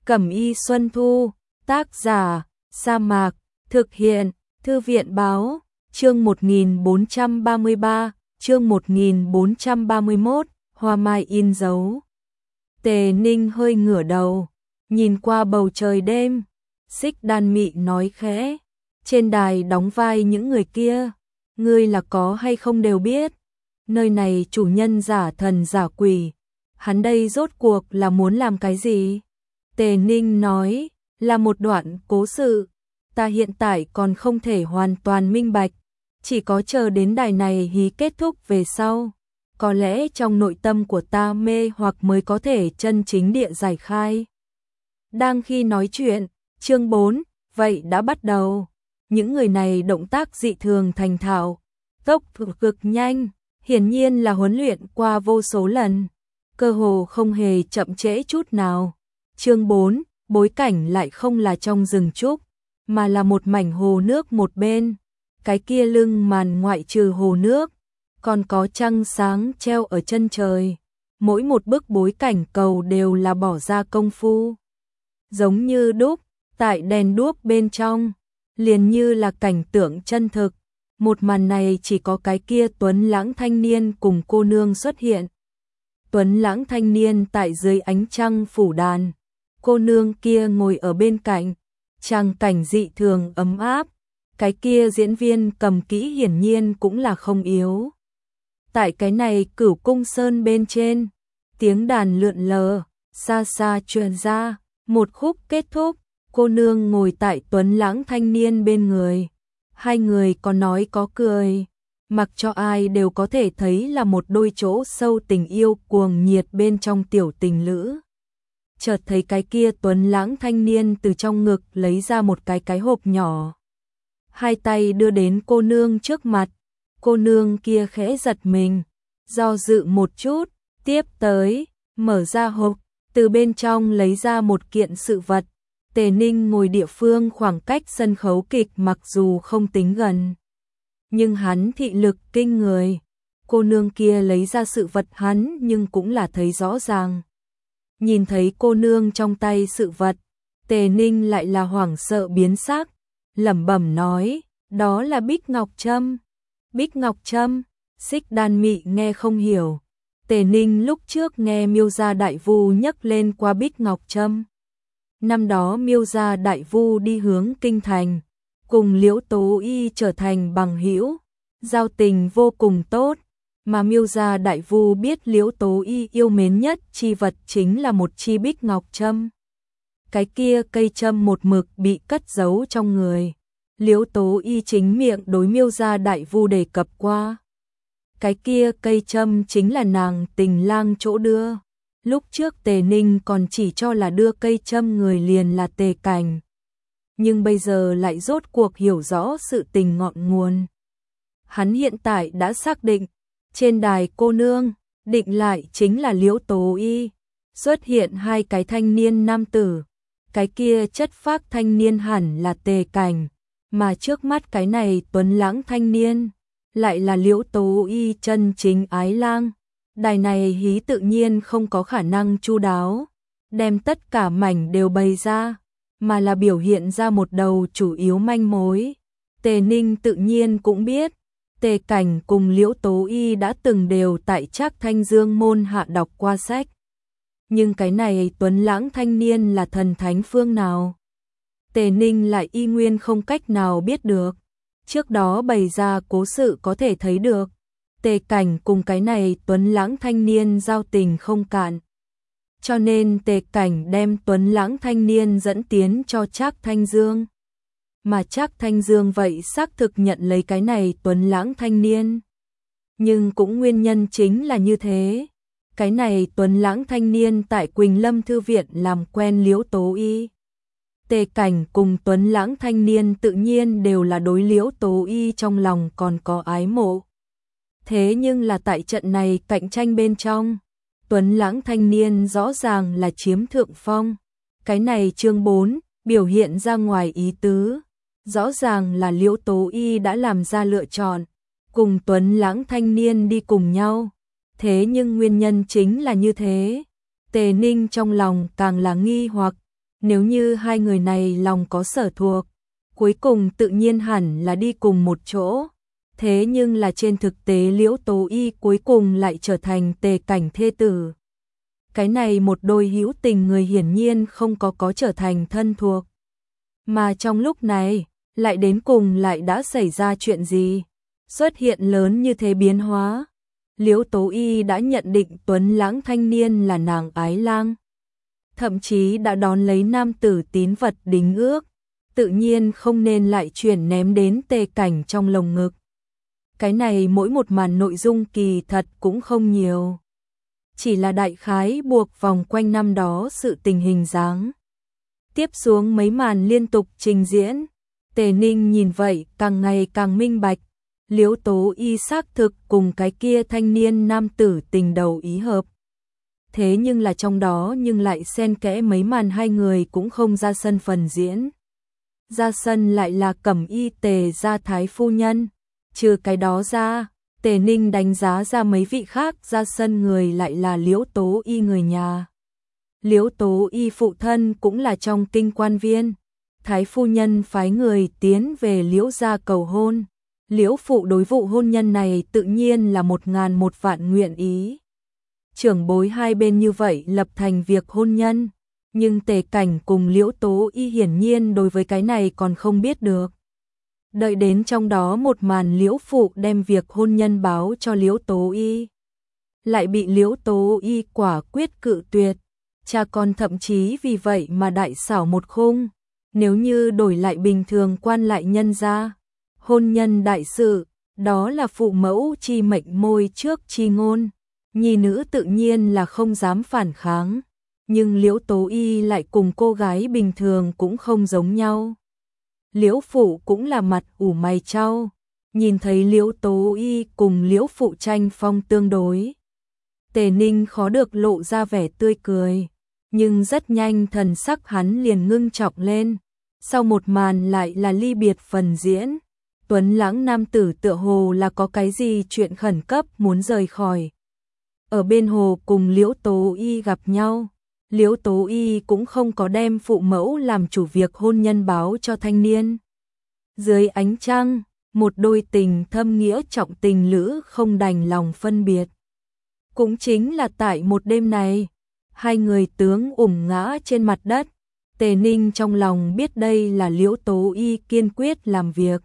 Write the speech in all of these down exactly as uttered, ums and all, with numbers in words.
Cẩm y Xuân Thu, tác giả, Sa Mạc, thực hiện, Thư viện báo, chương một nghìn bốn trăm ba mươi ba, chương một nghìn bốn trăm ba mươi mốt, hoa mai in dấu. Tề Ninh hơi ngửa đầu, nhìn qua bầu trời đêm, Xích Đan Mị nói khẽ, trên đài đóng vai những người kia, ngươi là có hay không đều biết, nơi này chủ nhân giả thần giả quỷ, hắn đây rốt cuộc là muốn làm cái gì? Tề Ninh nói, là một đoạn cố sự, ta hiện tại còn không thể hoàn toàn minh bạch, chỉ có chờ đến đài này hí kết thúc về sau, có lẽ trong nội tâm của ta mê hoặc mới có thể chân chính địa giải khai. Đang khi nói chuyện, chương bốn, vậy đã bắt đầu, những người này động tác dị thường thành thạo, tốc độ cực nhanh, hiển nhiên là huấn luyện qua vô số lần, cơ hồ không hề chậm trễ chút nào. Chương bốn, bối cảnh lại không là trong rừng trúc, mà là một mảnh hồ nước một bên, cái kia lưng màn ngoại trừ hồ nước, còn có trăng sáng treo ở chân trời, mỗi một bức bối cảnh cầu đều là bỏ ra công phu. Giống như đúc, tại đèn đuốc bên trong, liền như là cảnh tượng chân thực, một màn này chỉ có cái kia tuấn lãng thanh niên cùng cô nương xuất hiện. Tuấn lãng thanh niên tại dưới ánh trăng phủ đàn, cô nương kia ngồi ở bên cạnh, tràng cảnh dị thường ấm áp, cái kia diễn viên cầm kỹ hiển nhiên cũng là không yếu. Tại cái này Cửu Cung Sơn bên trên, tiếng đàn lượn lờ, xa xa truyền ra, một khúc kết thúc, cô nương ngồi tại tuấn lãng thanh niên bên người, hai người có nói có cười, mặc cho ai đều có thể thấy là một đôi chỗ sâu tình yêu cuồng nhiệt bên trong tiểu tình lữ. Chợt thấy cái kia tuấn lãng thanh niên từ trong ngực lấy ra một cái cái hộp nhỏ, hai tay đưa đến cô nương trước mặt, cô nương kia khẽ giật mình, do dự một chút, tiếp tới, mở ra hộp, từ bên trong lấy ra một kiện sự vật. Tề Ninh ngồi địa phương khoảng cách sân khấu kịch mặc dù không tính gần, nhưng hắn thị lực kinh người, cô nương kia lấy ra sự vật hắn nhưng cũng là thấy rõ ràng. Nhìn thấy cô nương trong tay sự vật, Tề Ninh lại là hoảng sợ biến sắc, lẩm bẩm nói, đó là Bích Ngọc Trâm. Bích Ngọc Trâm, Xích Đan Mị nghe không hiểu. Tề Ninh lúc trước nghe Miêu gia đại vu nhắc lên qua Bích Ngọc Trâm. Năm đó Miêu gia đại vu đi hướng kinh thành, cùng Liễu Tố Y trở thành bằng hữu, giao tình vô cùng tốt, mà Miêu gia đại vu biết Liễu Tố Y yêu mến nhất chi vật chính là một chi Bích Ngọc Trâm. Cái kia cây trâm một mực bị cất giấu trong người, Liễu Tố Y chính miệng đối Miêu gia đại vu đề cập qua. Cái kia cây trâm chính là nàng tình lang chỗ đưa. Lúc trước Tề Ninh còn chỉ cho là đưa cây trâm người liền là Tề Cảnh, nhưng bây giờ lại rốt cuộc hiểu rõ sự tình ngọn nguồn. Hắn hiện tại đã xác định, trên đài cô nương, định lại chính là Liễu Tố Y, xuất hiện hai cái thanh niên nam tử, cái kia chất phác thanh niên hẳn là Tề Cảnh, mà trước mắt cái này tuấn lãng thanh niên, lại là Liễu Tố Y chân chính ái lang. Đài này hí tự nhiên không có khả năng chu đáo, đem tất cả mảnh đều bày ra, mà là biểu hiện ra một đầu chủ yếu manh mối. Tề Ninh tự nhiên cũng biết, Tề Cảnh cùng Liễu Tố Y đã từng đều tại Trác Thanh Dương môn hạ đọc qua sách. Nhưng cái này tuấn lãng thanh niên là thần thánh phương nào? Tề Ninh lại y nguyên không cách nào biết được. Trước đó bày ra cố sự có thể thấy được, Tề Cảnh cùng cái này tuấn lãng thanh niên giao tình không cạn. Cho nên Tề Cảnh đem tuấn lãng thanh niên dẫn tiến cho Trác Thanh Dương. Mà Trác Thanh Dương vậy xác thực nhận lấy cái này tuấn lãng thanh niên. Nhưng cũng nguyên nhân chính là như thế. Cái này tuấn lãng thanh niên tại Quỳnh Lâm Thư Viện làm quen Liễu Tố Y. Tề Cảnh cùng tuấn lãng thanh niên tự nhiên đều là đối Liễu Tố Y trong lòng còn có ái mộ. Thế nhưng là tại trận này cạnh tranh bên trong, tuấn lãng thanh niên rõ ràng là chiếm thượng phong. Cái này chương bốn, biểu hiện ra ngoài ý tứ. Rõ ràng là Liễu Tố Y đã làm ra lựa chọn, cùng tuấn lãng thanh niên đi cùng nhau. Thế nhưng nguyên nhân chính là như thế. Tề Ninh trong lòng càng là nghi hoặc, Nếu như hai người này lòng có sở thuộc, cuối cùng tự nhiên hẳn là đi cùng một chỗ. Thế nhưng là trên thực tế Liễu Tố Y cuối cùng lại trở thành Tề Cảnh thê tử. Cái này một đôi hữu tình người hiển nhiên không có có trở thành thân thuộc. Mà trong lúc này, lại đến cùng lại đã xảy ra chuyện gì? Xuất hiện lớn như thế biến hóa. Liễu Tố Y đã nhận định tuấn lãng thanh niên là nàng ái lang. Thậm chí đã đón lấy nam tử tín vật đính ước. Tự nhiên không nên lại chuyển ném đến Tề Cảnh trong lồng ngực. Cái này mỗi một màn nội dung kỳ thật cũng không nhiều. Chỉ là đại khái buộc vòng quanh năm đó sự tình hình dáng. Tiếp xuống mấy màn liên tục trình diễn. Tề Ninh nhìn vậy càng ngày càng minh bạch. Liễu Tố Y xác thực cùng cái kia thanh niên nam tử tình đầu ý hợp. Thế nhưng là trong đó nhưng lại xen kẽ mấy màn hai người cũng không ra sân phần diễn. Ra sân lại là Cẩm Y Tề gia thái phu nhân. Trừ cái đó ra, Tề Ninh đánh giá ra mấy vị khác ra sân người lại là Liễu Tố Y người nhà. Liễu Tố Y phụ thân cũng là trong kinh quan viên. Thái phu nhân phái người tiến về Liễu gia cầu hôn. Liễu phụ đối vụ hôn nhân này tự nhiên là một ngàn một vạn nguyện ý. Trưởng bối hai bên như vậy lập thành việc hôn nhân. Nhưng Tề Cảnh cùng Liễu Tố Y hiển nhiên đối với cái này còn không biết được. Đợi đến trong đó một màn Liễu phụ đem việc hôn nhân báo cho Liễu Tố Y. Lại bị Liễu Tố Y quả quyết cự tuyệt. Cha con thậm chí vì vậy mà đại xảo một khung. Nếu như đổi lại bình thường quan lại nhân gia, hôn nhân đại sự, đó là phụ mẫu chi mệnh môi trước chi ngôn. Nhi nữ tự nhiên là không dám phản kháng. Nhưng Liễu Tố Y lại cùng cô gái bình thường cũng không giống nhau. Liễu phụ cũng là mặt ủ mày chau, nhìn thấy Liễu Tố Y cùng Liễu phụ tranh phong tương đối. Tề Ninh khó được lộ ra vẻ tươi cười, nhưng rất nhanh thần sắc hắn liền ngưng trọng lên. Sau một màn lại là ly biệt phần diễn, tuấn lãng nam tử tựa hồ là có cái gì chuyện khẩn cấp muốn rời khỏi. Ở bên hồ cùng Liễu Tố Y gặp nhau. Liễu Tố Y cũng không có đem phụ mẫu làm chủ việc hôn nhân báo cho thanh niên. Dưới ánh trăng, một đôi tình thâm nghĩa trọng tình lữ không đành lòng phân biệt. Cũng chính là tại một đêm này, hai người tướng ủng ngã trên mặt đất. Tề Ninh trong lòng biết đây là Liễu Tố Y kiên quyết làm việc.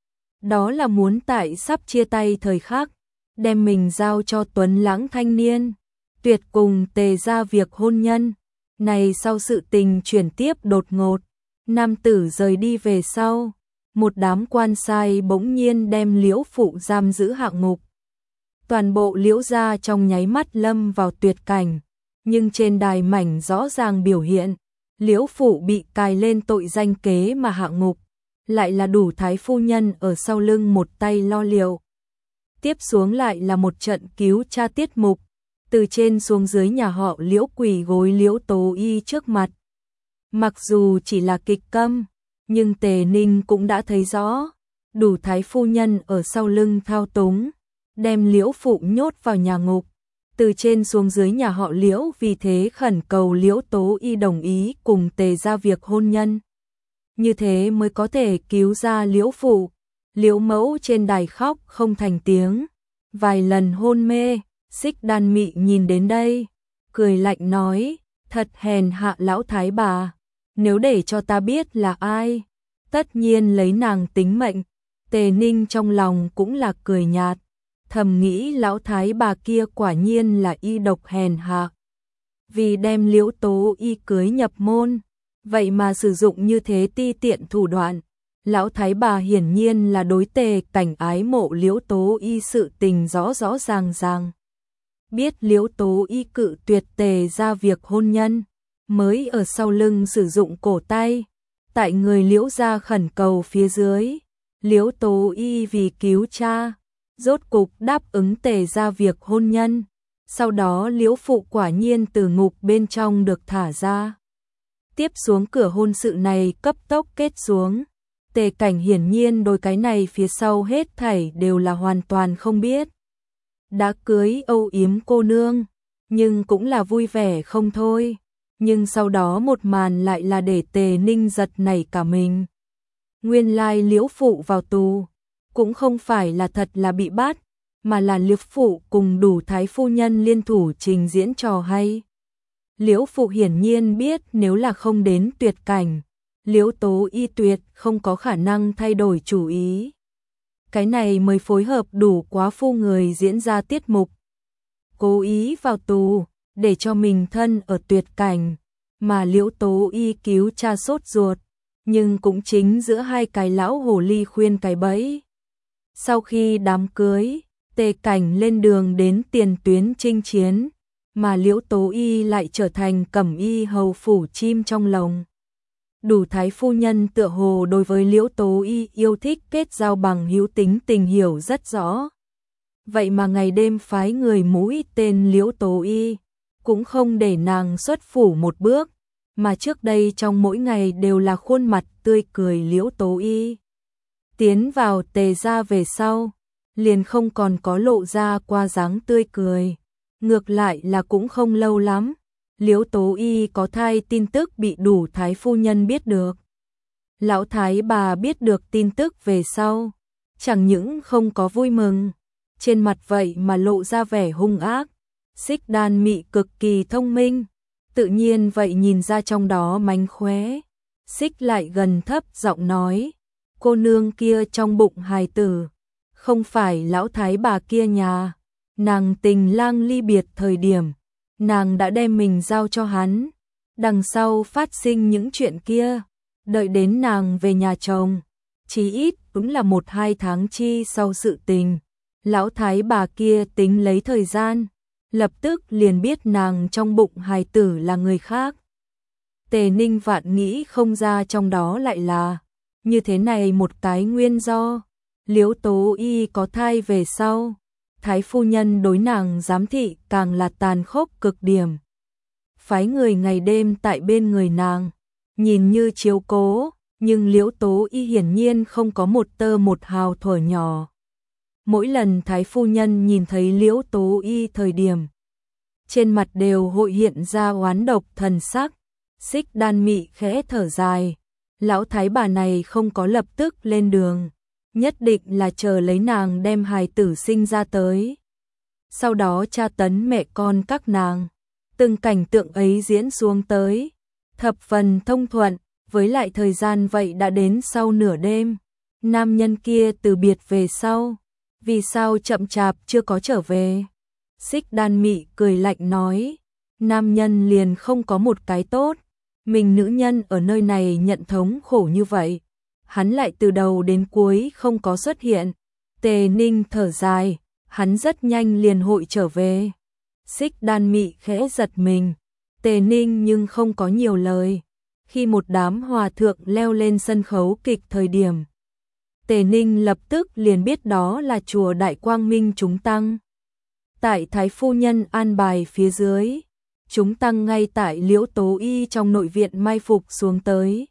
Đó là muốn tại sắp chia tay thời khắc, đem mình giao cho tuấn lãng thanh niên. Tuyệt cùng Tề ra việc hôn nhân. Này sau sự tình chuyển tiếp đột ngột, nam tử rời đi về sau, một đám quan sai bỗng nhiên đem Liễu phụ giam giữ hạ ngục. Toàn bộ Liễu gia trong nháy mắt lâm vào tuyệt cảnh, nhưng trên đài mảnh rõ ràng biểu hiện, Liễu phụ bị cài lên tội danh kế mà hạ ngục, lại là đủ thái phu nhân ở sau lưng một tay lo liệu. Tiếp xuống lại là một trận cứu cha tiết mục. Từ trên xuống dưới nhà họ Liễu quỳ gối Liễu Tố Y trước mặt. Mặc dù chỉ là kịch câm, nhưng Tề Ninh cũng đã thấy rõ, đủ thái phu nhân ở sau lưng thao túng, đem Liễu phụ nhốt vào nhà ngục. Từ trên xuống dưới nhà họ Liễu vì thế khẩn cầu Liễu Tố Y đồng ý cùng Tề ra việc hôn nhân. Như thế mới có thể cứu ra Liễu phụ. Liễu mẫu trên đài khóc không thành tiếng, vài lần hôn mê. Xích Đan Mị nhìn đến đây, cười lạnh nói, thật hèn hạ lão thái bà, nếu để cho ta biết là ai, tất nhiên lấy nàng tính mệnh. Tề Ninh trong lòng cũng là cười nhạt, thầm nghĩ lão thái bà kia quả nhiên là y độc hèn hạ. Vì đem Liễu Tố Y cưới nhập môn, vậy mà sử dụng như thế ti tiện thủ đoạn. Lão thái bà hiển nhiên là đối Tề Cảnh ái mộ Liễu Tố Y sự tình rõ rõ ràng ràng. Biết Liễu Tố Y cự tuyệt Tề ra việc hôn nhân, mới ở sau lưng sử dụng cổ tay. Tại người Liễu gia khẩn cầu phía dưới, Liễu Tố Y vì cứu cha, rốt cục đáp ứng Tề ra việc hôn nhân. Sau đó Liễu phụ quả nhiên từ ngục bên trong được thả ra. Tiếp xuống cửa hôn sự này cấp tốc kết xuống. Tề Cảnh hiển nhiên đôi cái này phía sau hết thảy đều là hoàn toàn không biết. Đã cưới âu yếm cô nương, nhưng cũng là vui vẻ không thôi. nhưng sau đó một màn lại là để Tề Ninh giật nảy cả mình. Nguyên lai Liễu Phụ vào tù, cũng không phải là thật là bị bắt, mà là Liễu Phụ cùng Đủ Thái phu nhân liên thủ trình diễn trò hay. Liễu Phụ hiển nhiên biết nếu là không đến tuyệt cảnh, Liễu Tố Y tuyệt không có khả năng thay đổi chủ ý. Cái này mới phối hợp đủ quá phu người diễn ra tiết mục. Cố ý vào tù, để cho mình thân ở tuyệt cảnh, mà Liễu Tố Y cứu cha sốt ruột, nhưng cũng chính giữa hai cái lão hồ ly khuyên cái bẫy. Sau khi đám cưới, Tề Cảnh lên đường đến tiền tuyến chinh chiến, mà Liễu Tố Y lại trở thành cẩm y hầu phủ chim trong lồng. Đủ Thái phu nhân tựa hồ đối với Liễu Tố Y yêu thích kết giao bằng hữu, tính tình hiểu rất rõ. Vậy mà ngày đêm phái người mũi tên Liễu Tố Y, cũng không để nàng xuất phủ một bước, mà trước đây trong mỗi ngày đều là khuôn mặt tươi cười Liễu Tố Y. Tiến vào Tề gia về sau, liền không còn có lộ ra qua dáng tươi cười. Ngược lại là cũng không lâu lắm, Liễu Tố Y có thai tin tức bị Đủ Thái phu nhân biết được. Lão Thái bà biết được tin tức về sau, chẳng những không có vui mừng, trên mặt vậy mà lộ ra vẻ hung ác. Xích Đan Mị cực kỳ thông minh, tự nhiên vậy nhìn ra trong đó mánh khóe. Xích lại gần thấp giọng nói, cô nương kia trong bụng hài tử, không phải lão thái bà kia nhà. Nàng tình lang ly biệt thời điểm, nàng đã đem mình giao cho hắn. Đằng sau phát sinh những chuyện kia, đợi đến nàng về nhà chồng, chí ít cũng là một hai tháng chi sau sự tình. Lão thái bà kia tính lấy thời gian, lập tức liền biết nàng trong bụng hài tử là người khác. Tề Ninh vạn nghĩ không ra trong đó lại là như thế này một cái nguyên do. Liễu Tố Y có thai về sau, Thái phu nhân đối nàng giám thị càng là tàn khốc cực điểm. Phái người ngày đêm tại bên người nàng, nhìn như chiếu cố, nhưng Liễu Tố Y hiển nhiên không có một tơ một hào thuở nhỏ. Mỗi lần Thái phu nhân nhìn thấy Liễu Tố Y thời điểm, trên mặt đều hội hiện ra oán độc thần sắc. Xích Đan Mị khẽ thở dài, lão thái bà này không có lập tức lên đường, nhất định là chờ lấy nàng đem hài tử sinh ra tới, sau đó tra tấn mẹ con các nàng. Từng cảnh tượng ấy diễn xuống tới, thập phần thông thuận, với lại thời gian vậy đã đến sau nửa đêm. Nam nhân kia từ biệt về sau, vì sao chậm chạp chưa có trở về? Xích Đan Mị cười lạnh nói, nam nhân liền không có một cái tốt, mình nữ nhân ở nơi này nhận thống khổ như vậy, hắn lại từ đầu đến cuối không có xuất hiện. Tề Ninh thở dài, hắn rất nhanh liền hội trở về. Xích Đan Mị khẽ giật mình, Tề Ninh nhưng không có nhiều lời. Khi một đám hòa thượng leo lên sân khấu kịch thời điểm, Tề Ninh lập tức liền biết đó là chùa Đại Quang Minh chúng tăng. Tại Thái phu nhân an bài phía dưới, chúng tăng ngay tại Liễu Tố Y trong nội viện mai phục xuống tới.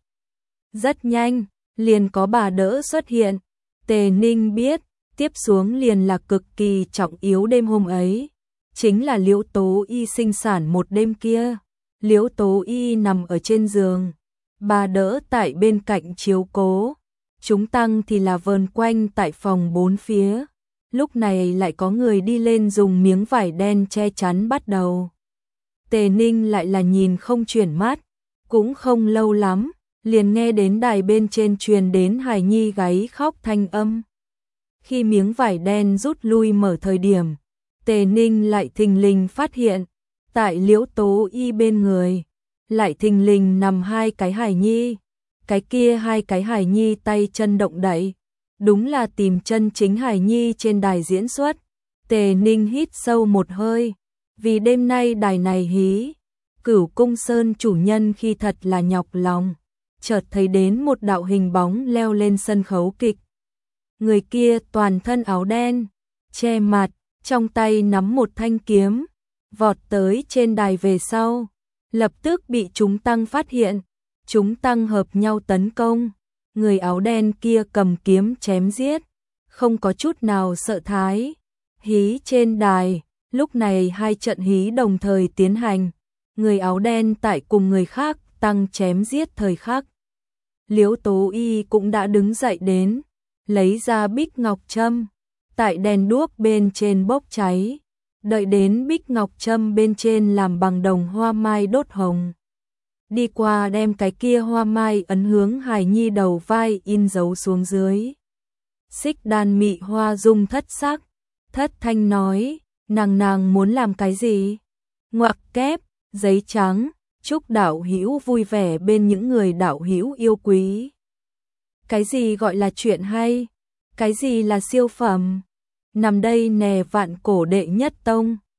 Rất nhanh, liền có bà đỡ xuất hiện. Tề Ninh biết, tiếp xuống liền là cực kỳ trọng yếu đêm hôm ấy, chính là Liễu Tố Y sinh sản một đêm kia. Liễu Tố Y nằm ở trên giường, bà đỡ tại bên cạnh chiếu cố, chúng tăng thì là vờn quanh tại phòng bốn phía. Lúc này lại có người đi lên dùng miếng vải đen che chắn bắt đầu. Tề Ninh lại là nhìn không chuyển mắt, cũng không lâu lắm, liền nghe đến đài bên trên truyền đến hài nhi gáy khóc thanh âm. Khi miếng vải đen rút lui mở thời điểm, Tề Ninh lại thình lình phát hiện, tại Liễu Tố Y bên người, lại thình lình nằm hai cái hài nhi. Cái kia hai cái hài nhi tay chân động đậy, đúng là tìm chân chính hài nhi trên đài diễn xuất. Tề Ninh hít sâu một hơi, vì đêm nay đài này hí, Cửu Cung Sơn chủ nhân khi thật là nhọc lòng, chợt thấy đến một đạo hình bóng leo lên sân khấu kịch. Người kia toàn thân áo đen, che mặt, trong tay nắm một thanh kiếm, vọt tới trên đài về sau, lập tức bị chúng tăng phát hiện. Chúng tăng hợp nhau tấn công, người áo đen kia cầm kiếm chém giết, không có chút nào sợ thái. Hí trên đài, lúc này hai trận hí đồng thời tiến hành, người áo đen tại cùng người khác tăng chém giết thời khắc. Liễu Tố Y cũng đã đứng dậy đến, lấy ra bích ngọc châm, tại đèn đuốc bên trên bốc cháy, đợi đến bích ngọc châm bên trên làm bằng đồng hoa mai đốt hồng. Đi qua đem cái kia hoa mai ấn hướng hài nhi đầu vai in dấu xuống dưới. Xích đàn mị hoa dung thất sắc, thất thanh nói, nàng nàng muốn làm cái gì? Ngoặc kép, giấy trắng, chúc đạo hữu vui vẻ bên những người đạo hữu yêu quý. Cái gì gọi là chuyện hay? Cái gì là siêu phẩm? Nằm đây nè vạn cổ đệ nhất tông.